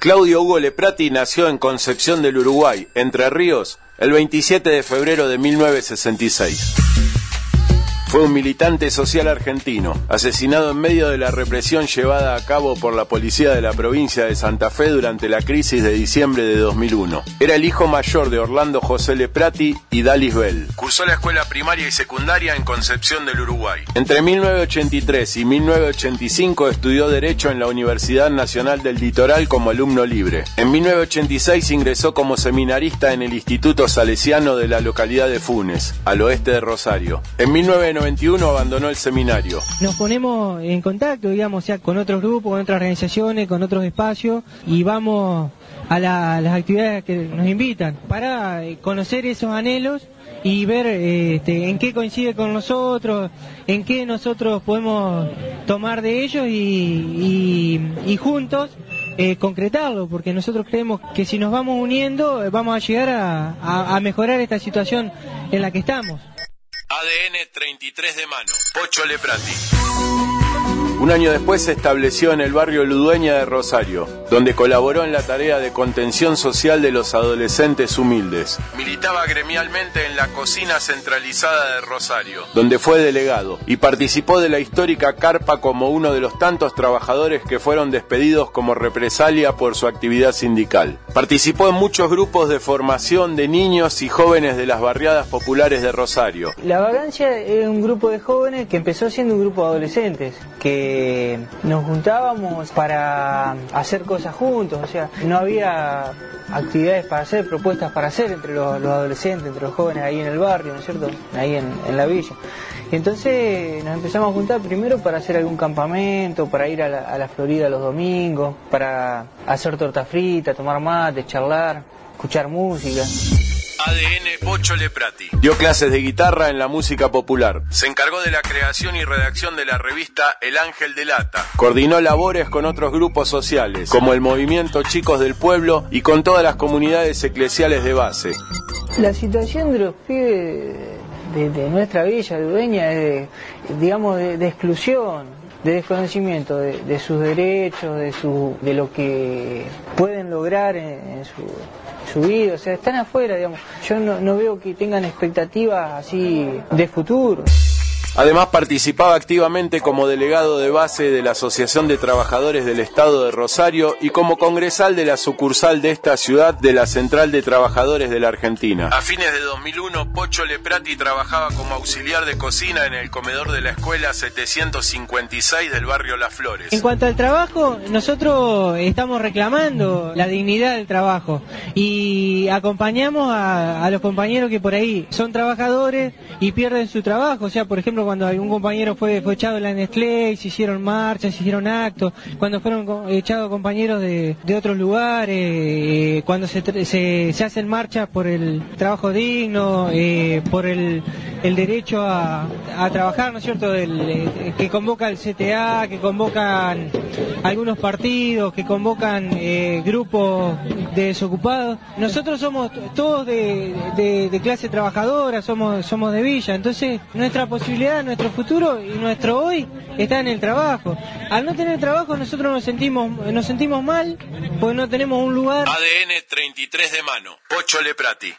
Claudio Hugo Leprati nació en Concepción del Uruguay, Entre Ríos, el 27 de febrero de 1966. Fue un militante social argentino, asesinado en medio de la represión llevada a cabo por la policía de la provincia de Santa Fe durante la crisis de diciembre de 2001. Era el hijo mayor de Orlando José Leprati y Dalis Bell. Cursó la escuela primaria y secundaria en Concepción del Uruguay. Entre 1983 y 1985 estudió Derecho en la Universidad Nacional del Litoral como alumno libre. En 1986 ingresó como seminarista en el Instituto Salesiano de la localidad de Funes, al oeste de Rosario. En 1991 abandonó el seminario. Nos ponemos en contacto, digamos, ya con otros grupos, con otras organizaciones, con otros espacios, y vamos a las actividades que nos invitan para conocer esos anhelos y ver en qué coincide con nosotros, en qué nosotros podemos tomar de ellos y juntos concretarlo, porque nosotros creemos que si nos vamos uniendo vamos a llegar a mejorar esta situación en la que estamos. ADN 33 de mano, Pocho Leprati. Un año después se estableció en el barrio Ludueña de Rosario, donde colaboró en la tarea de contención social de los adolescentes humildes. Militaba gremialmente en la cocina centralizada de Rosario, donde fue delegado, y participó de la histórica carpa como uno de los tantos trabajadores que fueron despedidos como represalia por su actividad sindical. Participó en muchos grupos de formación de niños y jóvenes de las barriadas populares de Rosario. La Vagancia es un grupo de jóvenes que empezó siendo un grupo de adolescentes, que nos juntábamos para hacer cosas juntos, o sea, no había actividades para hacer, propuestas para hacer entre los adolescentes, entre los jóvenes ahí en el barrio, ¿no es cierto?, ahí en la villa. Y entonces nos empezamos a juntar primero para hacer algún campamento, para ir a la Florida los domingos, para hacer torta frita, tomar mate, charlar, escuchar música. ADN Pocho Leprati. Dio clases de guitarra en la música popular. Se encargó de la creación y redacción de la revista El Ángel de Lata. Coordinó labores con otros grupos sociales, como el Movimiento Chicos del Pueblo y con todas las comunidades eclesiales de base. La situación de los pibes de nuestra villa de Urueña es, digamos, de exclusión, de desconocimiento de sus derechos, de lo que pueden lograr en su vida, o sea, están afuera, digamos. Yo no veo que tengan expectativas así de futuro. Además participaba activamente como delegado de base de la Asociación de Trabajadores del Estado de Rosario y como congresal de la sucursal de esta ciudad de la Central de Trabajadores de la Argentina. A fines de 2001, Pocho Leprati trabajaba como auxiliar de cocina en el comedor de la escuela 756 del barrio Las Flores. En cuanto al trabajo, nosotros estamos reclamando la dignidad del trabajo y acompañamos a los compañeros que por ahí son trabajadores y pierden su trabajo, o sea, por ejemplo, cuando algún compañero fue echado de la Nestlé, se hicieron marchas, se hicieron actos, cuando fueron echados compañeros de otros lugares, cuando se hacen marchas por el trabajo digno, por el derecho a trabajar, ¿no es cierto?, que convoca el CTA, que convocan algunos partidos, que convocan grupos de desocupados. Nosotros somos todos de clase trabajadora, somos de villa, entonces nuestra posibilidad, nuestro futuro y nuestro hoy está en el trabajo. Al no tener trabajo nosotros nos sentimos mal porque no tenemos un lugar. ADN 33 de mano, Pocho Leprati.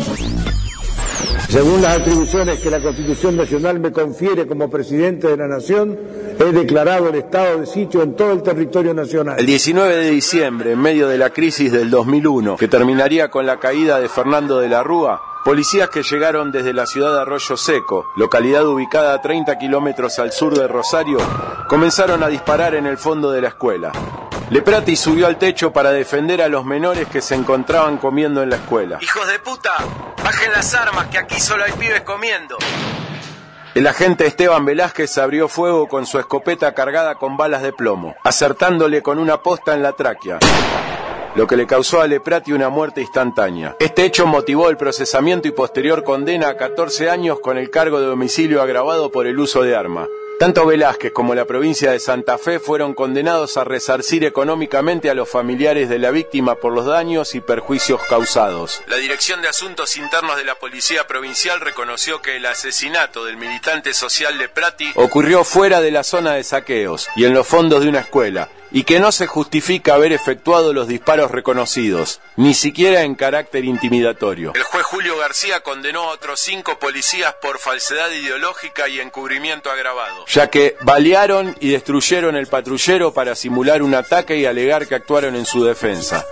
Según las atribuciones que la Constitución Nacional me confiere como presidente de la Nación, he declarado el estado de sitio en todo el territorio nacional. El 19 de diciembre, en medio de la crisis del 2001, que terminaría con la caída de Fernando de la Rúa, policías que llegaron desde la ciudad de Arroyo Seco, localidad ubicada a 30 kilómetros al sur de Rosario, comenzaron a disparar en el fondo de la escuela. Leprati subió al techo para defender a los menores que se encontraban comiendo en la escuela. ¡Hijos de puta! ¡Bajen las armas, que aquí solo hay pibes comiendo! El agente Esteban Velázquez abrió fuego con su escopeta cargada con balas de plomo, acertándole con una posta en la tráquea, lo que le causó a Leprati una muerte instantánea. Este hecho motivó el procesamiento y posterior condena a 14 años con el cargo de homicidio agravado por el uso de arma. Tanto Velázquez como la provincia de Santa Fe fueron condenados a resarcir económicamente a los familiares de la víctima por los daños y perjuicios causados. La Dirección de Asuntos Internos de la Policía Provincial reconoció que el asesinato del militante social Leprati ocurrió fuera de la zona de saqueos y en los fondos de una escuela, y que no se justifica haber efectuado los disparos reconocidos, ni siquiera en carácter intimidatorio. El juez Julio García condenó a otros 5 policías por falsedad ideológica y encubrimiento agravado, ya que balearon y destruyeron el patrullero para simular un ataque y alegar que actuaron en su defensa.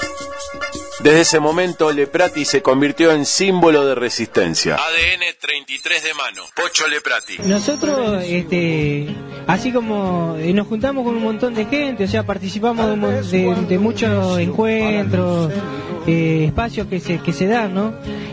Desde ese momento, Leprati se convirtió en símbolo de resistencia. ADN 33 de mano, Pocho Leprati. Nosotros, así como nos juntamos con un montón de gente, o sea, participamos de muchos encuentros, espacios que se dan, ¿no?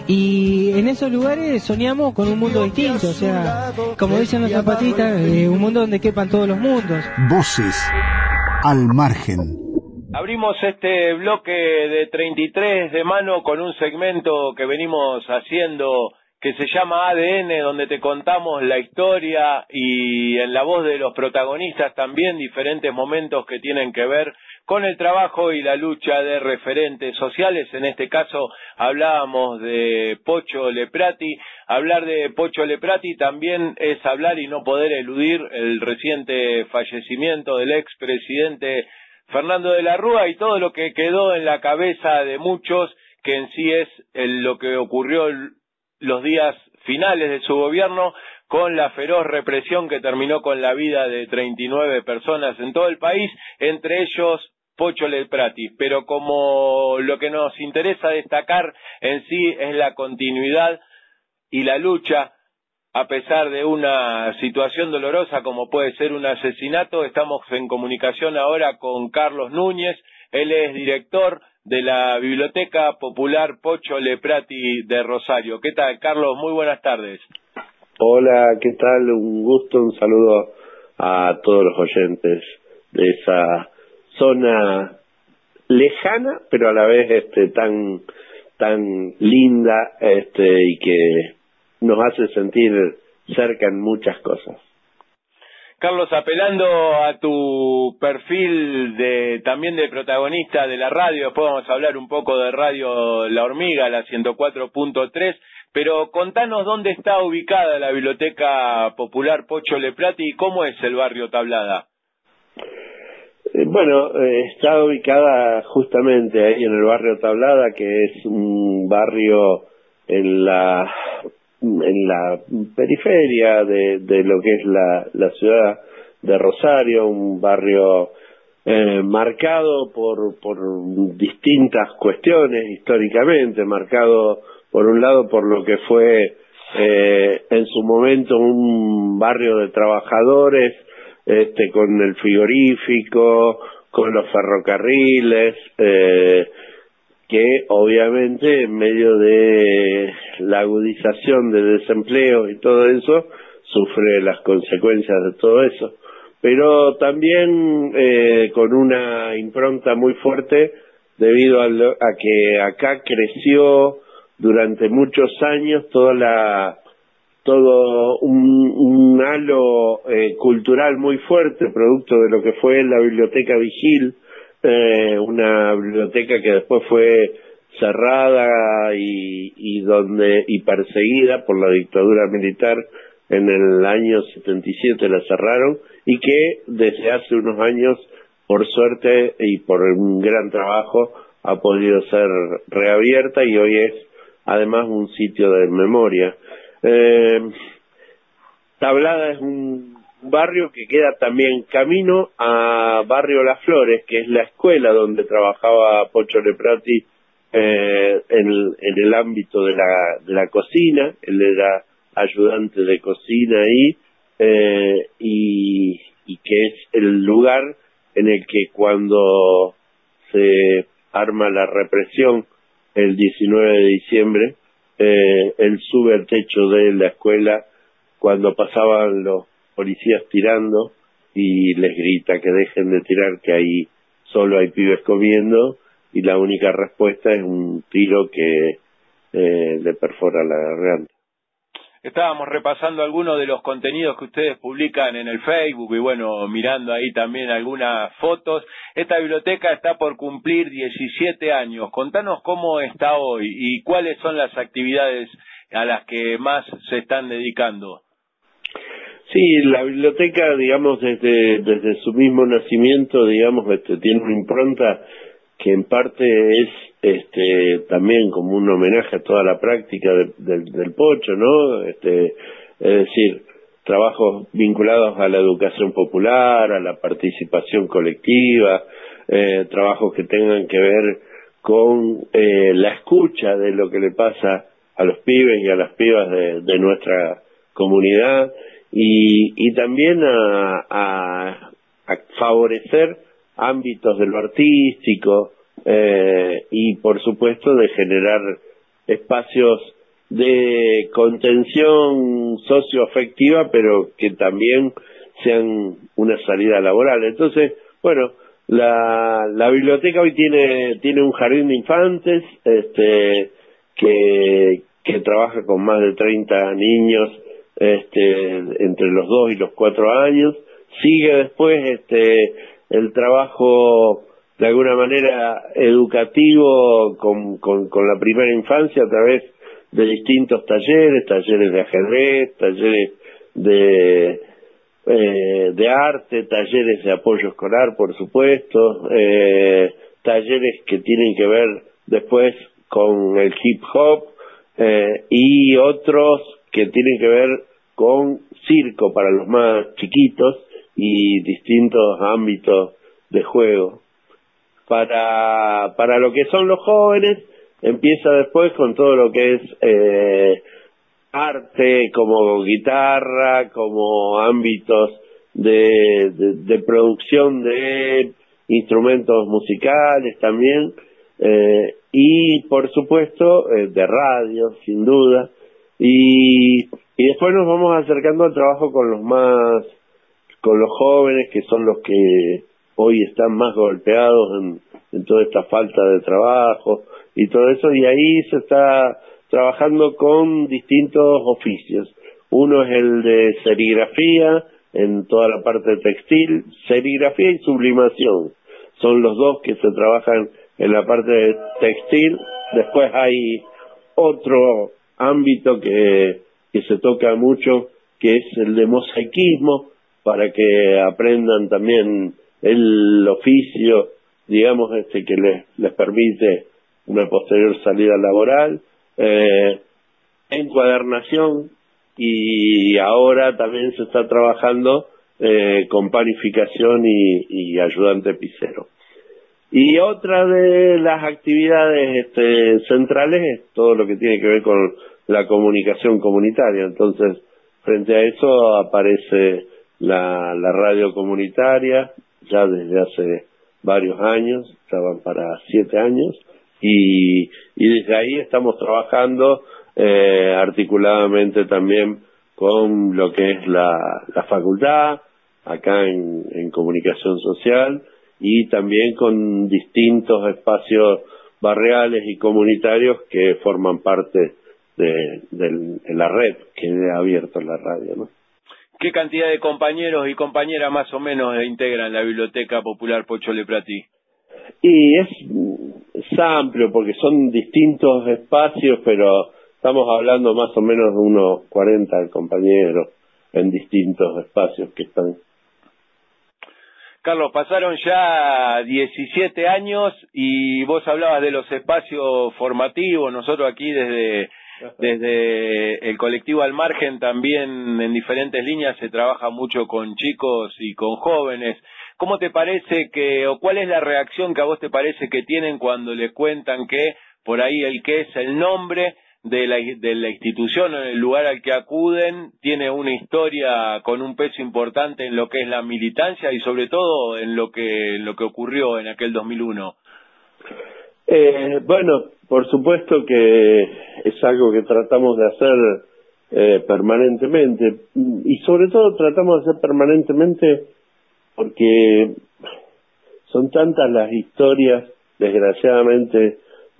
Y en esos lugares soñamos con un mundo distinto, o sea, como dicen los zapatistas, un mundo donde quepan todos los mundos. Voces al margen. Abrimos este bloque de 33 de mano con un segmento que venimos haciendo que se llama ADN, donde te contamos la historia y en la voz de los protagonistas también diferentes momentos que tienen que ver con el trabajo y la lucha de referentes sociales. En este caso hablábamos de Pocho Leprati. Hablar de Pocho Leprati también es hablar y no poder eludir el reciente fallecimiento del expresidente Fernando de la Rúa y todo lo que quedó en la cabeza de muchos, que en sí es lo que ocurrió los días finales de su gobierno, con la feroz represión que terminó con la vida de 39 personas en todo el país, entre ellos Pocho Leprati. Pero como lo que nos interesa destacar en sí es la continuidad y la lucha, a pesar de una situación dolorosa como puede ser un asesinato, estamos en comunicación ahora con Carlos Núñez. Él es director de la Biblioteca Popular Pocho Leprati de Rosario. ¿Qué tal, Carlos? Muy buenas tardes. Hola, ¿qué tal? Un gusto, un saludo a todos los oyentes de esa zona lejana, pero a la vez tan linda, y que nos hace sentir cerca en muchas cosas. Carlos, apelando a tu perfil también de protagonista de la radio, después vamos a hablar un poco de Radio La Hormiga, la 104.3, pero contanos dónde está ubicada la Biblioteca Popular Pocho Leprati y cómo es el barrio Tablada. Está ubicada justamente ahí en el barrio Tablada, que es un barrio en la periferia de lo que es la ciudad de Rosario, un barrio marcado por distintas cuestiones históricamente, marcado por un lado por lo que fue en su momento un barrio de trabajadores, con el frigorífico, con los ferrocarriles, que obviamente en medio de la agudización del desempleo y todo eso, sufre las consecuencias de todo eso. Pero también con una impronta muy fuerte debido a que acá creció durante muchos años todo un halo cultural muy fuerte, producto de lo que fue la Biblioteca Vigil, una biblioteca que después fue cerrada y perseguida por la dictadura militar. En el año 77 la cerraron, y que desde hace unos años, por suerte y por un gran trabajo, ha podido ser reabierta y hoy es además un sitio de memoria. Tablada es un barrio que queda también camino a Barrio Las Flores, que es la escuela donde trabajaba Pocho Leprati en el ámbito de la cocina. Él era ayudante de cocina ahí, y que es el lugar en el que cuando se arma la represión el 19 de diciembre, él sube al techo de la escuela cuando pasaban los policías tirando y les grita que dejen de tirar, que ahí solo hay pibes comiendo, y la única respuesta es un tiro que le perfora la garganta. Estábamos repasando algunos de los contenidos que ustedes publican en el Facebook y mirando ahí también algunas fotos. Esta biblioteca está por cumplir 17 años. Contanos cómo está hoy y cuáles son las actividades a las que más se están dedicando. Sí, la biblioteca, digamos, desde su mismo nacimiento, digamos, tiene una impronta que en parte es también como un homenaje a toda la práctica del Pocho, ¿no? Es decir, trabajos vinculados a la educación popular, a la participación colectiva, trabajos que tengan que ver con la escucha de lo que le pasa a los pibes y a las pibas de nuestra comunidad, y también a favorecer ámbitos de lo artístico, y por supuesto de generar espacios de contención socioafectiva, pero que también sean una salida laboral. Entonces, bueno, la biblioteca hoy tiene un jardín de infantes que trabaja con más de 30 niños entre los 2 y los 4 años. Sigue después el trabajo de alguna manera educativo con la primera infancia a través de distintos talleres de ajedrez, talleres de arte, talleres de apoyo escolar, por supuesto, talleres que tienen que ver después con el hip hop, y otros que tienen que ver con circo para los más chiquitos y distintos ámbitos de juego. Para lo que son los jóvenes, empieza después con todo lo que es arte, como guitarra, como ámbitos de producción de instrumentos musicales también, y por supuesto de radio, sin duda, y después nos vamos acercando al trabajo con los jóvenes, que son los que hoy están más golpeados en toda esta falta de trabajo y todo eso, y ahí se está trabajando con distintos oficios. Uno es el de serigrafía, en toda la parte textil, serigrafía y sublimación. Son los dos que se trabajan en la parte de textil. Después hay otro ámbito que se toca mucho, que es el de mosaicismo, para que aprendan también el oficio, digamos, que les permite una posterior salida laboral, encuadernación, y ahora también se está trabajando con panificación y ayudante pisero. Y otra de las actividades centrales es todo lo que tiene que ver con la comunicación comunitaria. Entonces, frente a eso aparece la radio comunitaria, ya desde hace varios años, ya van para 7 años, y desde ahí estamos trabajando articuladamente también con lo que es la facultad, acá en comunicación social, y también con distintos espacios barriales y comunitarios que forman parte de la red que ha abierto la radio, ¿no? ¿Qué cantidad de compañeros y compañeras más o menos integran la Biblioteca Popular Pocho Lepratí? Y es amplio porque son distintos espacios, pero estamos hablando más o menos de unos 40 compañeros en distintos espacios que están. Carlos, pasaron ya 17 años y vos hablabas de los espacios formativos. Nosotros aquí desde el colectivo Al Margen también en diferentes líneas se trabaja mucho con chicos y con jóvenes. ¿Cómo te parece o cuál es la reacción que a vos te parece que tienen cuando le cuentan que por ahí el que es el nombre de la institución o el lugar al que acuden tiene una historia con un peso importante en lo que es la militancia y sobre todo en lo que ocurrió en aquel 2001? Bueno, por supuesto que es algo que tratamos de hacer permanentemente, y sobre todo tratamos de hacer permanentemente porque son tantas las historias, desgraciadamente,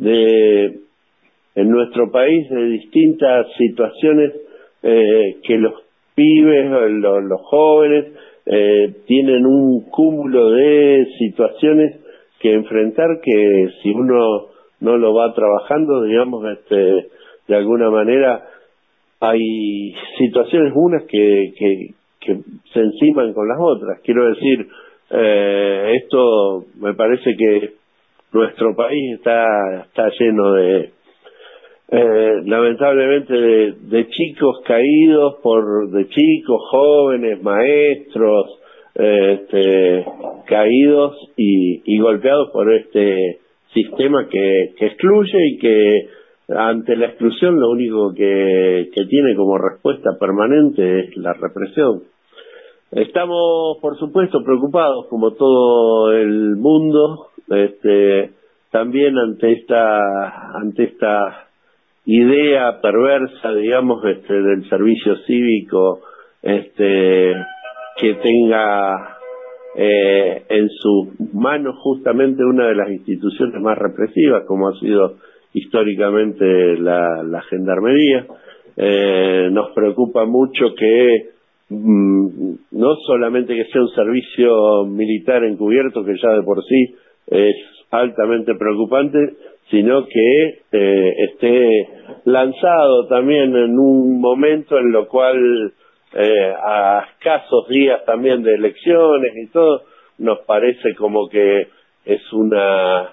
en nuestro país de distintas situaciones que los pibes, los jóvenes, tienen un cúmulo de situaciones que enfrentar, que si uno no lo va trabajando, digamos, de alguna manera hay situaciones unas que que se enciman con las otras. Quiero decir, esto me parece que nuestro país está lleno de lamentablemente de chicos caídos de chicos, jóvenes, maestros, caídos y golpeados por este sistema que excluye y que ante la exclusión lo único que tiene como respuesta permanente es la represión. Estamos, por supuesto, preocupados, como todo el mundo, también ante esta idea perversa, digamos, del servicio cívico, que tenga en sus manos justamente una de las instituciones más represivas, como ha sido históricamente la Gendarmería. Nos preocupa mucho que no solamente que sea un servicio militar encubierto, que ya de por sí es altamente preocupante, sino que esté lanzado también en un momento en lo cual a escasos días también de elecciones y todo, nos parece como que es una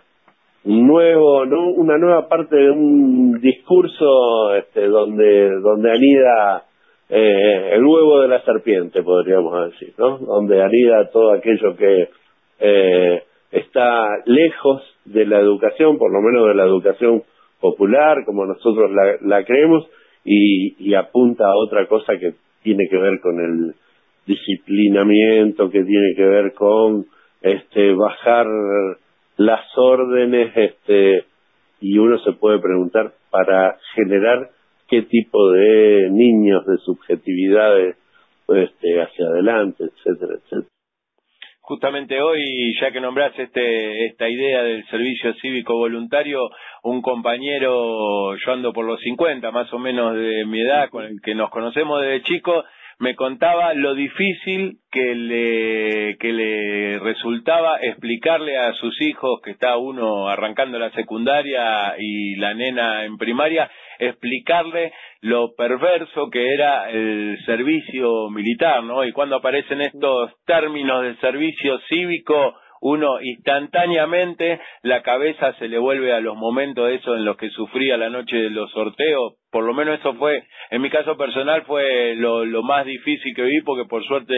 nueva parte de un discurso donde anida el huevo de la serpiente, podríamos decir, ¿no? Donde anida todo aquello que está lejos de la educación, por lo menos de la educación popular, como nosotros la creemos, y apunta a otra cosa que tiene que ver con el disciplinamiento, que tiene que ver con bajar las órdenes, y uno se puede preguntar para generar qué tipo de niños, de subjetividades hacia adelante, etcétera, etcétera. Justamente hoy, ya que nombrás esta idea del servicio cívico voluntario, un compañero, yo ando por los 50, más o menos de mi edad, con el que nos conocemos desde chico, me contaba lo difícil que le resultaba explicarle a sus hijos, que está uno arrancando la secundaria y la nena en primaria, explicarle lo perverso que era el servicio militar, ¿no? Y cuando aparecen estos términos de servicio cívico, uno instantáneamente la cabeza se le vuelve a los momentos esos en los que sufría la noche de los sorteos. Por lo menos eso fue, en mi caso personal, fue lo más difícil que viví, porque por suerte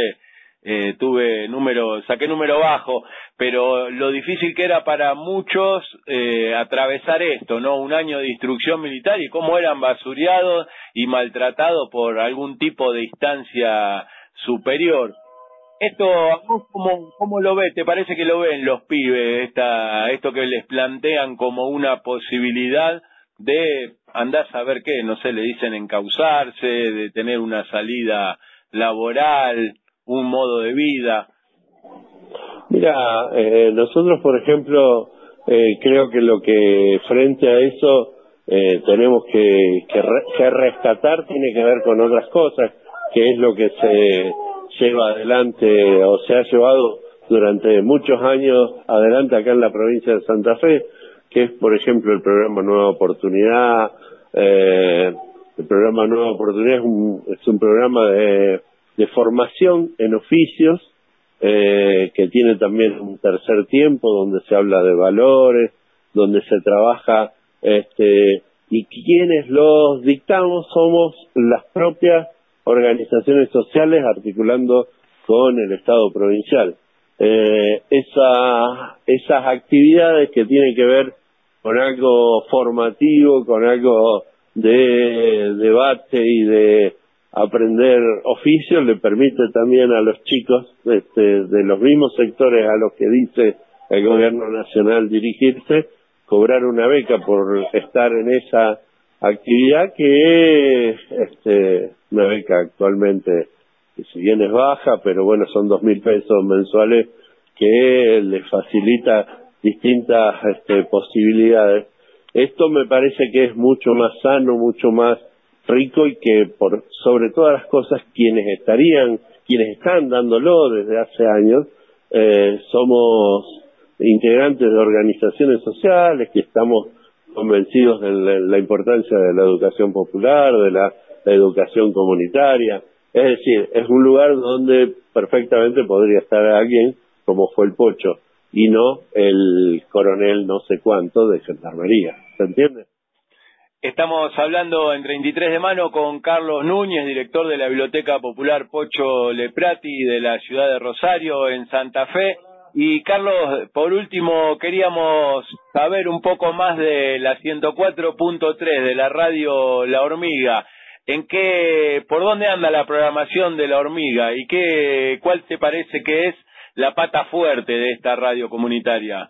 saqué número bajo, pero lo difícil que era para muchos atravesar esto, ¿no? Un año de instrucción militar y cómo eran basureados y maltratados por algún tipo de instancia superior. Esto, ¿cómo lo ves? ¿Te parece que lo ven los pibes, esto que les plantean como una posibilidad de, andás a ver qué, no sé, le dicen encauzarse, de tener una salida laboral, un modo de vida? Mira, nosotros, por ejemplo, creo que lo que frente a eso tenemos que rescatar tiene que ver con otras cosas, que es lo que se lleva adelante o se ha llevado durante muchos años adelante acá en la provincia de Santa Fe, que es, por ejemplo, el programa Nueva Oportunidad. El programa Nueva Oportunidad es un programa de formación en oficios, que tiene también un tercer tiempo donde se habla de valores, donde se trabaja, y quienes los dictamos somos las propias organizaciones sociales articulando con el Estado provincial. Esas actividades que tienen que ver con algo formativo, con algo de debate y de aprender oficios, le permite también a los chicos de los mismos sectores a los que dice el gobierno nacional dirigirse, cobrar una beca por estar en esa actividad, que es una beca actualmente que si bien es baja, pero bueno, son 2.000 pesos mensuales que les facilita distintas posibilidades. Esto me parece que es mucho más sano, mucho más rico, y que por sobre todas las cosas quienes están dándolo desde hace años, somos integrantes de organizaciones sociales que estamos convencidos de la importancia de la educación popular, de la educación comunitaria. Es decir, es un lugar donde perfectamente podría estar alguien como fue el Pocho y no el coronel no sé cuánto de Gendarmería. ¿Se entiende? Estamos hablando en 33 de mano con Carlos Núñez, director de la Biblioteca Popular Pocho Leprati de la ciudad de Rosario, en Santa Fe. Y Carlos, por último, queríamos saber un poco más de la 104.3 de la radio La Hormiga. ¿Por dónde anda la programación de La Hormiga y cuál te parece que es la pata fuerte de esta radio comunitaria?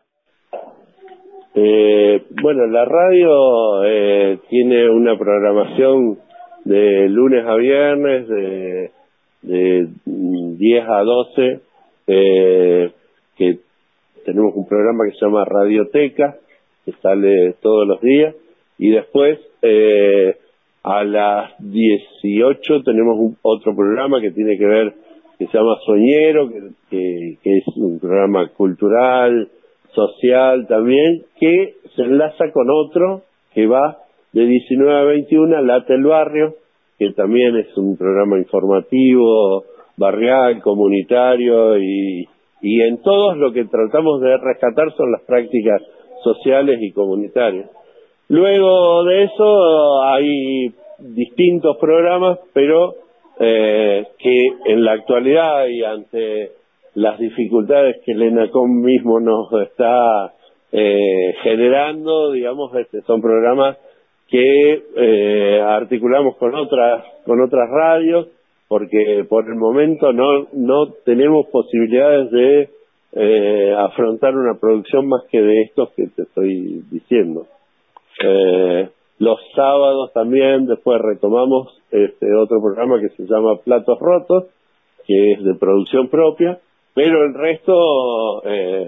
Bueno, la radio tiene una programación de lunes a viernes de 10 a 12, que tenemos un programa que se llama Radioteca, que sale todos los días, y después a las 18 tenemos otro programa que tiene que ver, que se llama Soñero, que es un programa cultural, social también, que se enlaza con otro que va de 19 a 21, Late el Barrio, que también es un programa informativo, barrial, comunitario, y en todos lo que tratamos de rescatar son las prácticas sociales y comunitarias. Luego de eso hay distintos programas, pero que en la actualidad y ante las dificultades que el ENACOM mismo nos está generando, digamos, son programas que articulamos con otras radios, porque por el momento no tenemos posibilidades de afrontar una producción más que de estos que te estoy diciendo. Los sábados también después retomamos otro programa que se llama Platos Rotos, que es de producción propia, pero el resto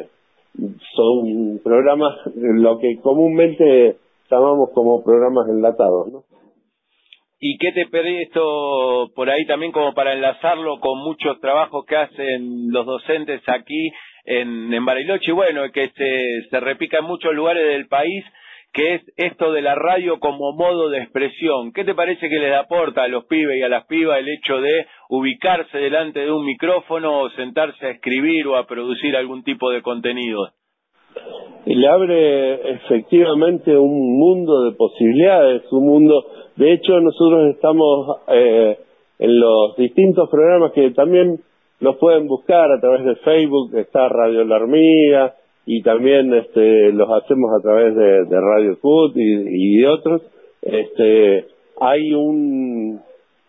son programas, lo que comúnmente llamamos como programas enlatados, ¿no? ¿Y qué te perdí esto por ahí también como para enlazarlo con muchos trabajos que hacen los docentes aquí en Bariloche? Bueno, que se repica en muchos lugares del país, que es esto de la radio como modo de expresión. ¿Qué te parece que les aporta a los pibes y a las pibas el hecho de ubicarse delante de un micrófono o sentarse a escribir o a producir algún tipo de contenido? Le abre efectivamente un mundo de posibilidades, un mundo. De hecho, nosotros estamos en los distintos programas que también los pueden buscar a través de Facebook, está Radio La Hormiga, y también los hacemos a través de Radio CUT y de otros. Hay un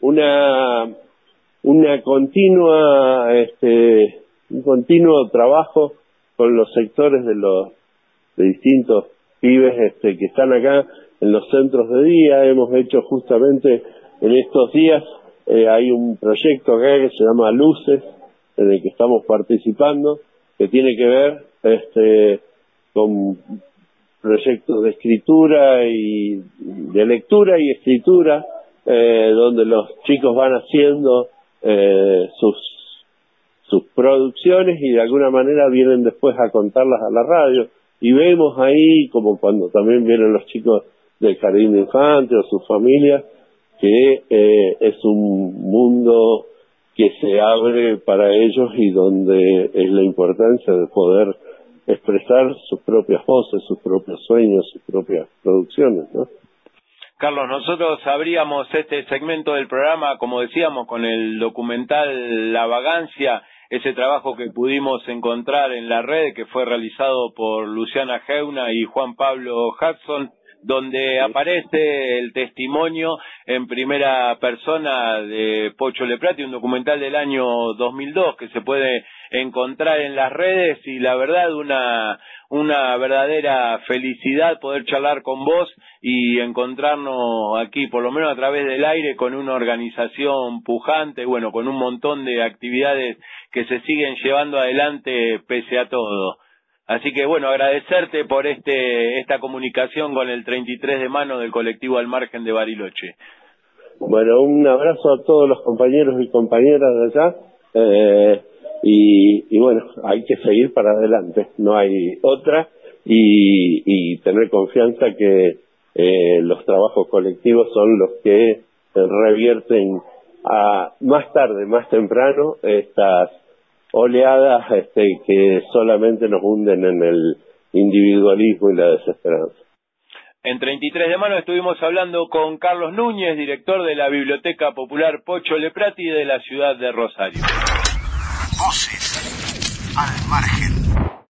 continuo trabajo con los sectores de distintos pibes que están acá en los centros de día. Hemos hecho justamente en estos días, hay un proyecto acá que se llama Luces, en el que estamos participando, que tiene que ver con proyectos de escritura y de lectura y escritura, donde los chicos van haciendo sus producciones y de alguna manera vienen después a contarlas a la radio, y vemos ahí, como cuando también vienen los chicos del jardín de infantes o sus familias, que es un mundo que se abre para ellos y donde es la importancia de poder expresar sus propias voces, sus propios sueños, sus propias producciones, ¿no? Carlos, nosotros abríamos este segmento del programa, como decíamos, con el documental La Vagancia, ese trabajo que pudimos encontrar en la red, que fue realizado por Luciana Geuna y Juan Pablo Hudson, donde aparece el testimonio en primera persona de Pocho Leprati, un documental del año 2002 que se puede encontrar en las redes, y la verdad una verdadera felicidad poder charlar con vos y encontrarnos aquí, por lo menos a través del aire, con una organización pujante, bueno, con un montón de actividades que se siguen llevando adelante pese a todo. Así que bueno, agradecerte por esta comunicación con el 33 de mano del colectivo Al Margen de Bariloche. Bueno, un abrazo a todos los compañeros y compañeras de allá, y bueno, hay que seguir para adelante, no hay otra, y tener confianza que los trabajos colectivos son los que revierten a más tarde, más temprano, estas oleadas que solamente nos hunden en el individualismo y la desesperanza. En 33 de mano estuvimos hablando con Carlos Núñez, director de la Biblioteca Popular Pocho Leprati de la ciudad de Rosario. Voces al margen.